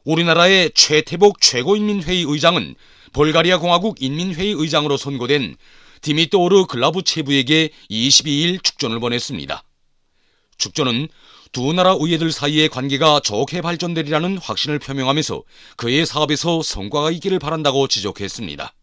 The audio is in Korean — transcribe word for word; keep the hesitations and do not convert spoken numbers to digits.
우리나라의 최태복 최고인민회의 의장은 볼가리아 공화국 인민회의 의장으로 선고된 디미토르 글라부체브에게 이십이일 축전을 보냈습니다. 축전은 두 나라 의회들 사이의 관계가 좋게 발전되리라는 확신을 표명하면서 그의 사업에서 성과가 있기를 바란다고 지적했습니다.